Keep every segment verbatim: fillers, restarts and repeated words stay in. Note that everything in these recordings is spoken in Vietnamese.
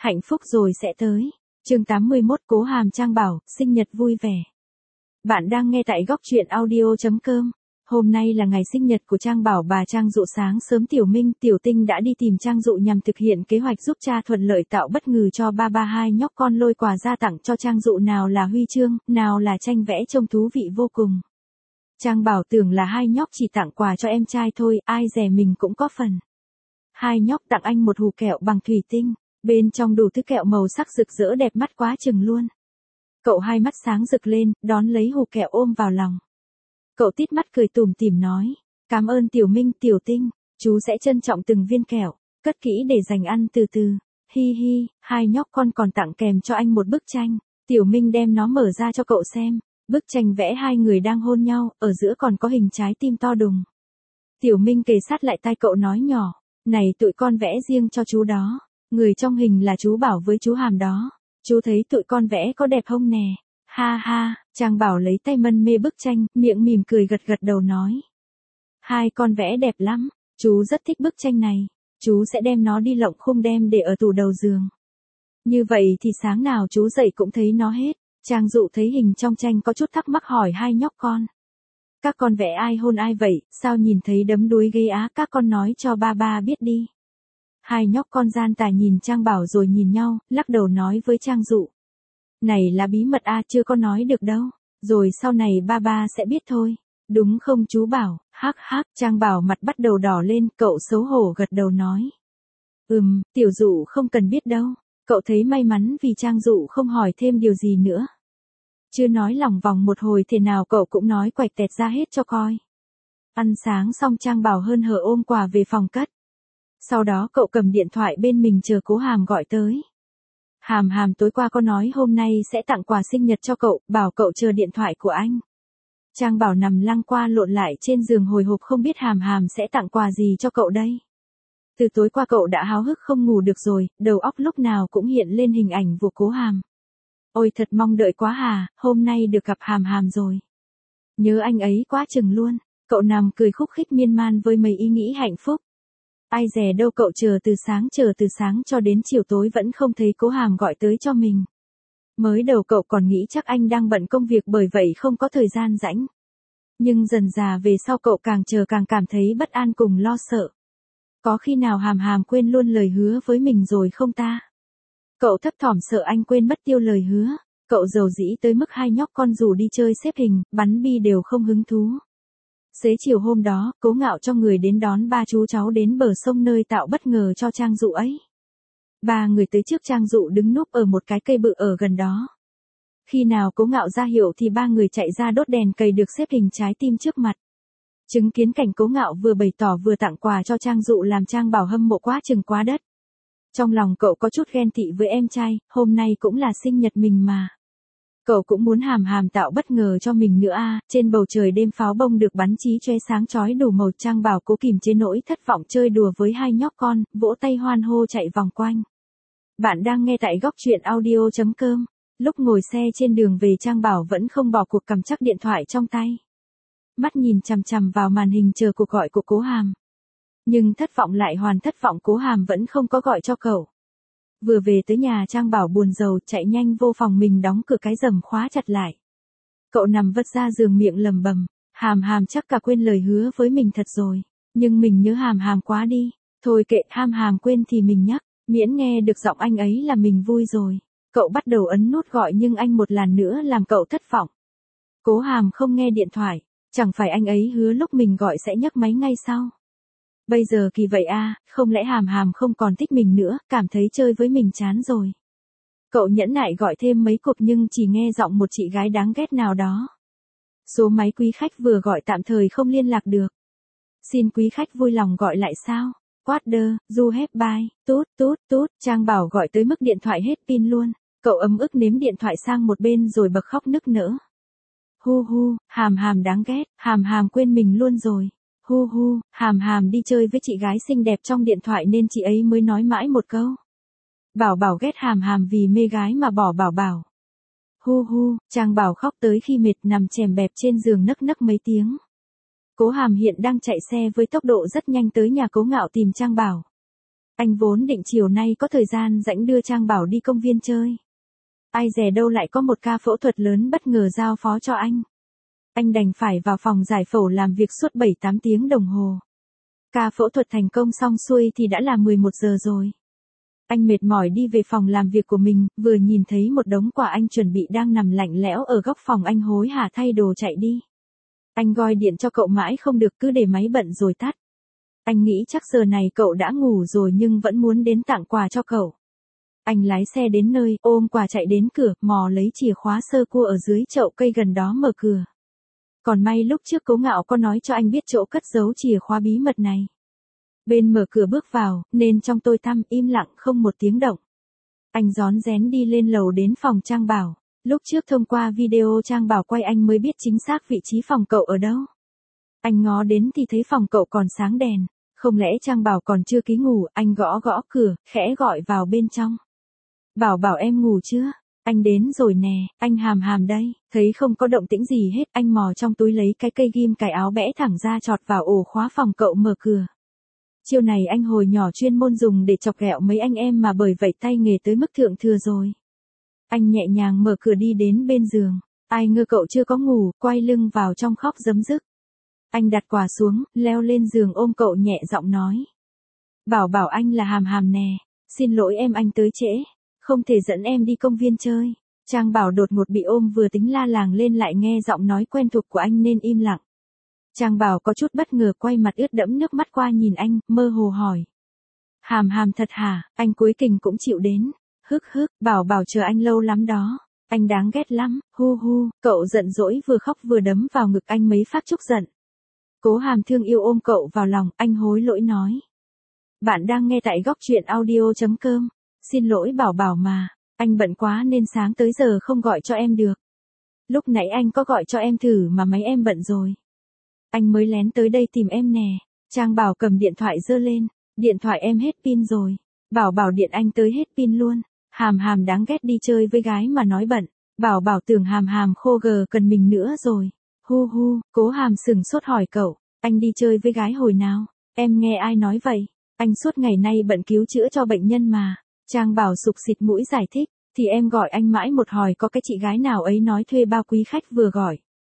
Hạnh phúc rồi sẽ tới. Chương tám mươi mốt Cố Hàm Trang Bảo, sinh nhật vui vẻ. Bạn đang nghe tại góc truyện audio chấm com. Hôm nay là ngày sinh nhật của Trang Bảo. Bà Trang Dụ sáng sớm Tiểu Minh, Tiểu Tinh đã đi tìm Trang Dụ nhằm thực hiện kế hoạch giúp cha thuận lợi tạo bất ngờ cho ba ba hai nhóc con lôi quà ra tặng cho Trang Dụ, nào là huy chương, nào là tranh vẽ trông thú vị vô cùng. Trang Bảo tưởng là hai nhóc chỉ tặng quà cho em trai thôi, ai dè mình cũng có phần. Hai nhóc tặng anh một hũ kẹo bằng thủy tinh, bên trong đủ thứ kẹo màu sắc rực rỡ đẹp mắt quá chừng luôn. Cậu hai mắt sáng rực lên, đón lấy hũ kẹo ôm vào lòng. Cậu tít mắt cười tủm tỉm nói, cảm ơn Tiểu Minh, Tiểu Tinh, chú sẽ trân trọng từng viên kẹo, cất kỹ để dành ăn từ từ. Hi hi, hai nhóc con còn tặng kèm cho anh một bức tranh. Tiểu Minh đem nó mở ra cho cậu xem, bức tranh vẽ hai người đang hôn nhau, ở giữa còn có hình trái tim to đùng. Tiểu Minh kề sát lại tai cậu nói nhỏ, này tụi con vẽ riêng cho chú đó, người trong hình là chú Bảo với chú Hàm đó, chú thấy tụi con vẽ có đẹp không nè? Ha ha, Trang Bảo lấy tay mân mê bức tranh, miệng mỉm cười gật gật đầu nói. Hai con vẽ đẹp lắm, chú rất thích bức tranh này, chú sẽ đem nó đi lộng khung đem để ở tủ đầu giường. Như vậy thì sáng nào chú dậy cũng thấy nó hết. Trang Dụ thấy hình trong tranh có chút thắc mắc hỏi hai nhóc con. Các con vẽ ai hôn ai vậy, sao nhìn thấy đấm đuối ghê á, các con nói cho ba ba biết đi. Hai nhóc con gian tà nhìn Trang Bảo rồi nhìn nhau, lắc đầu nói với Trang Dụ. Này là bí mật a, chưa có nói được đâu, rồi sau này ba ba sẽ biết thôi, đúng không chú Bảo? Hắc hắc, Trang Bảo mặt bắt đầu đỏ lên, cậu xấu hổ gật đầu nói. Ừm, Tiểu Dụ không cần biết đâu, cậu thấy may mắn vì Trang Dụ không hỏi thêm điều gì nữa. Chưa nói lòng vòng một hồi thế nào cậu cũng nói quạch tẹt ra hết cho coi. Ăn sáng xong Trang Bảo hớn hở ôm quà về phòng cất. Sau đó cậu cầm điện thoại bên mình chờ Cố Hàm gọi tới. Hàm Hàm tối qua có nói hôm nay sẽ tặng quà sinh nhật cho cậu, bảo cậu chờ điện thoại của anh. Trang Bảo nằm lăn qua lộn lại trên giường hồi hộp không biết Hàm Hàm sẽ tặng quà gì cho cậu đây. Từ tối qua cậu đã háo hức không ngủ được rồi, đầu óc lúc nào cũng hiện lên hình ảnh của Cố Hàm. Ôi thật mong đợi quá hà, hôm nay được gặp Hàm Hàm rồi. Nhớ anh ấy quá chừng luôn, cậu nằm cười khúc khích miên man với mấy ý nghĩ hạnh phúc. Ai dè đâu cậu chờ từ sáng chờ từ sáng cho đến chiều tối vẫn không thấy Cố Hàm gọi tới cho mình. Mới đầu cậu còn nghĩ chắc anh đang bận công việc bởi vậy không có thời gian rảnh. Nhưng dần dà về sau cậu càng chờ càng cảm thấy bất an cùng lo sợ. Có khi nào Hàm Hàm quên luôn lời hứa với mình rồi không ta? Cậu thấp thỏm sợ anh quên mất tiêu lời hứa, cậu giàu dĩ tới mức hai nhóc con rủ đi chơi xếp hình, bắn bi đều không hứng thú. Xế chiều hôm đó, Cố Ngạo cho người đến đón ba chú cháu đến bờ sông nơi tạo bất ngờ cho Trang Dụ ấy. Ba người tới trước Trang Dụ đứng núp ở một cái cây bự ở gần đó. Khi nào Cố Ngạo ra hiệu thì ba người chạy ra đốt đèn cầy được xếp hình trái tim trước mặt. Chứng kiến cảnh Cố Ngạo vừa bày tỏ vừa tặng quà cho Trang Dụ làm Trang Bảo hâm mộ quá chừng quá đất. Trong lòng cậu có chút ghen tị với em trai, hôm nay cũng là sinh nhật mình mà. Cậu cũng muốn Hàm Hàm tạo bất ngờ cho mình nữa a. À, trên bầu trời đêm pháo bông được bắn chí chóe sáng chói đủ màu. Trang Bảo cố kìm chế nỗi thất vọng chơi đùa với hai nhóc con, vỗ tay hoan hô chạy vòng quanh. Bạn đang nghe tại góc truyện audio chấm com. Lúc ngồi xe trên đường về Trang Bảo vẫn không bỏ cuộc cầm chắc điện thoại trong tay. Mắt nhìn chằm chằm vào màn hình chờ cuộc gọi của Cố Hàm. Nhưng thất vọng lại hoàn thất vọng, Cố Hàm vẫn không có gọi cho cậu. Vừa về tới nhà Trang Bảo buồn rầu chạy nhanh vô phòng mình đóng cửa cái rầm khóa chặt lại. Cậu nằm vất ra giường miệng lầm bầm, Hàm Hàm chắc cả quên lời hứa với mình thật rồi. Nhưng mình nhớ Hàm Hàm quá đi, thôi kệ, Hàm Hàm quên thì mình nhắc, miễn nghe được giọng anh ấy là mình vui rồi. Cậu bắt đầu ấn nút gọi nhưng anh một lần nữa làm cậu thất vọng. Cố Hàm không nghe điện thoại, chẳng phải anh ấy hứa lúc mình gọi sẽ nhấc máy ngay sau. Bây giờ kỳ vậy a, à, không lẽ Hàm Hàm không còn thích mình nữa, cảm thấy chơi với mình chán rồi. Cậu nhẫn nại gọi thêm mấy cuộc nhưng chỉ nghe giọng một chị gái đáng ghét nào đó. Số máy quý khách vừa gọi tạm thời không liên lạc được. Xin quý khách vui lòng gọi lại sao? What the, you have buy, tút tút tút, Trang Bảo gọi tới mức điện thoại hết pin luôn. Cậu ấm ức ném điện thoại sang một bên rồi bật khóc nức nở. Hu hu, Hàm Hàm đáng ghét, Hàm Hàm quên mình luôn rồi. Hu hu, Hàm Hàm đi chơi với chị gái xinh đẹp trong điện thoại nên chị ấy mới nói mãi một câu. Bảo Bảo ghét Hàm Hàm vì mê gái mà bỏ Bảo Bảo. Hu hu, Trang Bảo khóc tới khi mệt nằm chèm bẹp trên giường nấc nấc mấy tiếng. Cố Hàm hiện đang chạy xe với tốc độ rất nhanh tới nhà Cố Ngạo tìm Trang Bảo. Anh vốn định chiều nay có thời gian rảnh đưa Trang Bảo đi công viên chơi. Ai dè đâu lại có một ca phẫu thuật lớn bất ngờ giao phó cho anh. Anh đành phải vào phòng giải phẫu làm việc suốt bảy tám tiếng đồng hồ. Ca phẫu thuật thành công xong xuôi thì đã là mười một giờ rồi. Anh mệt mỏi đi về phòng làm việc của mình, vừa nhìn thấy một đống quà anh chuẩn bị đang nằm lạnh lẽo ở góc phòng, anh hối hả thay đồ chạy đi. Anh gọi điện cho cậu mãi không được, cứ để máy bận rồi tắt. Anh nghĩ chắc giờ này cậu đã ngủ rồi nhưng vẫn muốn đến tặng quà cho cậu. Anh lái xe đến nơi, ôm quà chạy đến cửa, mò lấy chìa khóa sơ cua ở dưới chậu cây gần đó mở cửa. Còn may lúc trước Cố Ngạo có nói cho anh biết chỗ cất giấu chìa khóa bí mật này. Bên mở cửa bước vào, nên trong tối tăm im lặng không một tiếng động. Anh rón rén đi lên lầu đến phòng Trang Bảo. Lúc trước thông qua video Trang Bảo quay anh mới biết chính xác vị trí phòng cậu ở đâu. Anh ngó đến thì thấy phòng cậu còn sáng đèn. Không lẽ Trang Bảo còn chưa ký ngủ, anh gõ gõ cửa, khẽ gọi vào bên trong. Bảo Bảo em ngủ chưa? Anh đến rồi nè, anh Hàm Hàm đây. Thấy không có động tĩnh gì hết, anh mò trong túi lấy cái cây ghim cài áo bẽ thẳng ra chọt vào ổ khóa phòng cậu mở cửa. Chiêu này anh hồi nhỏ chuyên môn dùng để chọc ghẹo mấy anh em mà bởi vậy tay nghề tới mức thượng thừa rồi. Anh nhẹ nhàng mở cửa đi đến bên giường. Ai ngờ cậu chưa có ngủ, quay lưng vào trong khóc rấm rức. Anh đặt quà xuống, leo lên giường ôm cậu nhẹ giọng nói. Bảo Bảo anh là Hàm Hàm nè, xin lỗi em anh tới trễ, không thể dẫn em đi công viên chơi. Trang Bảo đột ngột bị ôm vừa tính la làng lên lại nghe giọng nói quen thuộc của anh nên im lặng. Trang Bảo có chút bất ngờ quay mặt ướt đẫm nước mắt qua nhìn anh, mơ hồ hỏi. Hàm Hàm thật hả, anh cuối kình cũng chịu đến. Hức hức, Bảo Bảo chờ anh lâu lắm đó. Anh đáng ghét lắm, hu hu, cậu giận dỗi vừa khóc vừa đấm vào ngực anh mấy phát chúc giận. Cố Hàm thương yêu ôm cậu vào lòng, anh hối lỗi nói. Bạn đang nghe tại góc truyện audio chấm com. Xin lỗi Bảo Bảo mà, anh bận quá nên sáng tới giờ không gọi cho em được. Lúc nãy anh có gọi cho em thử mà máy em bận rồi. Anh mới lén tới đây tìm em nè. Trang Bảo cầm điện thoại giơ lên, điện thoại em hết pin rồi. Bảo Bảo điện anh tới hết pin luôn. Hàm Hàm đáng ghét đi chơi với gái mà nói bận. Bảo Bảo tưởng Hàm Hàm khô gờ cần mình nữa rồi. Hu hu, Cố Hàm sừng sốt hỏi cậu, anh đi chơi với gái hồi nào? Em nghe ai nói vậy? Anh suốt ngày nay bận cứu chữa cho bệnh nhân mà. Trang Bảo sục xịt mũi giải thích, thì em gọi anh mãi một hồi có cái chị gái nào ấy nói thuê bao quý khách vừa gọi.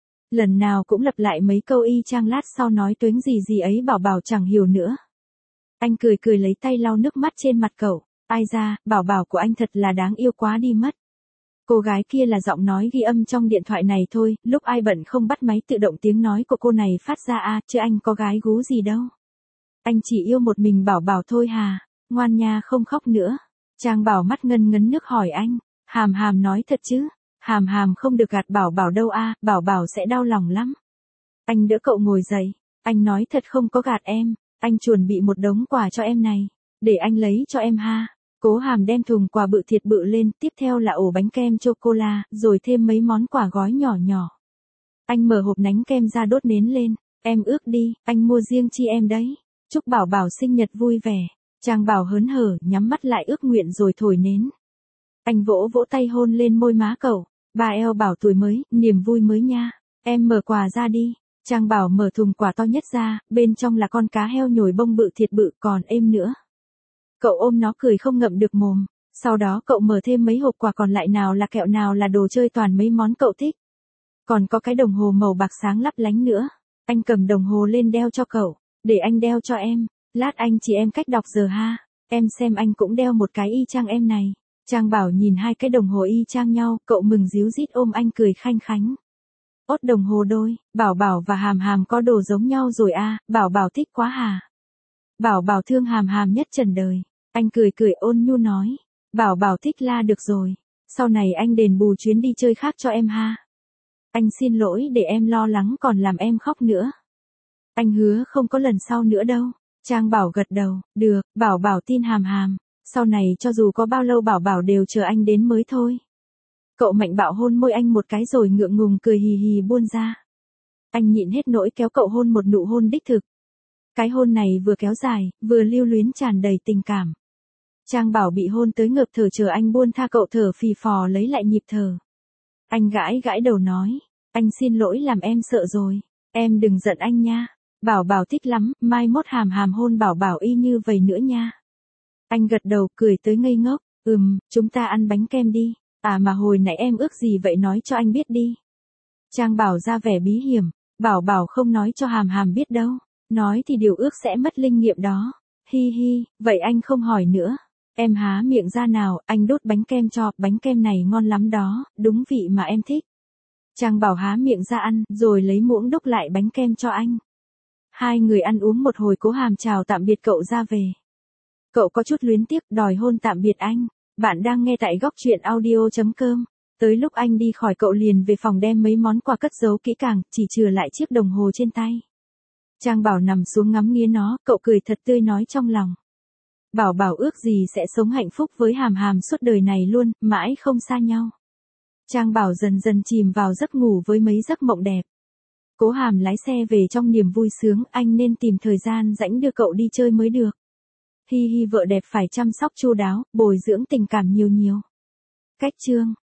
Lần nào cũng lặp lại mấy câu y chang, lát sau nói tuếng gì gì ấy. Bảo Bảo chẳng hiểu nữa. Anh cười cười lấy tay lau nước mắt trên mặt cậu. Ai ra, Bảo Bảo của anh thật là đáng yêu quá đi mất. Cô gái kia là giọng nói ghi âm trong điện thoại này thôi, lúc ai bận không bắt máy tự động tiếng nói của cô này phát ra a, à, chứ anh có gái gú gì đâu. Anh chỉ yêu một mình Bảo Bảo thôi hà, ngoan nha không khóc nữa. Trang Bảo mắt ngân ngấn nước hỏi anh, Hàm Hàm nói thật chứ? Hàm Hàm không được gạt Bảo Bảo đâu a, à, Bảo Bảo sẽ đau lòng lắm. Anh đỡ cậu ngồi dậy, anh nói thật không có gạt em, anh chuẩn bị một đống quà cho em này, để anh lấy cho em ha. Cố Hàm đem thùng quà bự thiệt bự lên, tiếp theo là ổ bánh kem chocola, rồi thêm mấy món quà gói nhỏ nhỏ. Anh mở hộp nánh kem ra đốt nến lên, em ước đi, anh mua riêng chi em đấy. Chúc Bảo Bảo sinh nhật vui vẻ. Trang Bảo hớn hở, nhắm mắt lại ước nguyện rồi thổi nến. Anh vỗ vỗ tay hôn lên môi má cậu, ba eo Bảo tuổi mới, niềm vui mới nha. Em mở quà ra đi. Trang Bảo mở thùng quà to nhất ra, bên trong là con cá heo nhồi bông bự thiệt bự còn êm nữa. Cậu ôm nó cười không ngậm được mồm, sau đó cậu mở thêm mấy hộp quà còn lại, nào là kẹo nào là đồ chơi, toàn mấy món cậu thích. Còn có cái đồng hồ màu bạc sáng lấp lánh nữa. Anh cầm đồng hồ lên đeo cho cậu, để anh đeo cho em, lát anh chỉ em cách đọc giờ ha, em xem anh cũng đeo một cái y chang em này. Trang Bảo nhìn hai cái đồng hồ y chang nhau, cậu mừng ríu rít ôm anh cười khanh khánh. Ốt đồng hồ đôi, Bảo Bảo và Hàm Hàm có đồ giống nhau rồi a, à, Bảo Bảo thích quá hà. Bảo Bảo thương Hàm Hàm nhất trần đời. Anh cười cười ôn nhu nói, Bảo Bảo thích la được rồi, sau này anh đền bù chuyến đi chơi khác cho em ha. Anh xin lỗi để em lo lắng còn làm em khóc nữa. Anh hứa không có lần sau nữa đâu. Trang Bảo gật đầu, được, Bảo Bảo tin Hàm Hàm, sau này cho dù có bao lâu Bảo Bảo đều chờ anh đến mới thôi. Cậu mạnh bạo hôn môi anh một cái rồi ngượng ngùng cười hì hì buông ra. Anh nhịn hết nỗi kéo cậu hôn một nụ hôn đích thực. Cái hôn này vừa kéo dài, vừa lưu luyến tràn đầy tình cảm. Trang Bảo bị hôn tới ngợp thở chờ anh buông tha, cậu thở phì phò lấy lại nhịp thở. Anh gãi gãi đầu nói, anh xin lỗi làm em sợ rồi, em đừng giận anh nha. Bảo Bảo thích lắm, mai mốt Hàm Hàm hôn Bảo Bảo y như vậy nữa nha. Anh gật đầu cười tới ngây ngốc, ừm, chúng ta ăn bánh kem đi, à mà hồi nãy em ước gì vậy nói cho anh biết đi. Trang Bảo ra vẻ bí hiểm, bảo bảo không nói cho Hàm Hàm biết đâu, nói thì điều ước sẽ mất linh nghiệm đó. Hi hi, vậy anh không hỏi nữa. Em há miệng ra nào, anh đốt bánh kem cho, bánh kem này ngon lắm đó, đúng vị mà em thích. Trang Bảo há miệng ra ăn, rồi lấy muỗng đúc lại bánh kem cho anh. Hai người ăn uống một hồi, Cố Hàm chào tạm biệt cậu ra về. Cậu có chút luyến tiếc, đòi hôn tạm biệt anh. Bạn đang nghe tại góc truyện audio.com. Tới lúc anh đi khỏi cậu liền về phòng đem mấy món quà cất giấu kỹ càng, chỉ chừa lại chiếc đồng hồ trên tay. Trang Bảo nằm xuống ngắm nghía nó, cậu cười thật tươi nói trong lòng. Bảo bảo ước gì sẽ sống hạnh phúc với Hàm Hàm suốt đời này luôn, mãi không xa nhau. Trang Bảo dần dần chìm vào giấc ngủ với mấy giấc mộng đẹp. Cố Hàm lái xe về trong niềm vui sướng, anh nên tìm thời gian rảnh đưa cậu đi chơi mới được. Hi hi, vợ đẹp phải chăm sóc chu đáo, bồi dưỡng tình cảm nhiều nhiều. Cách chương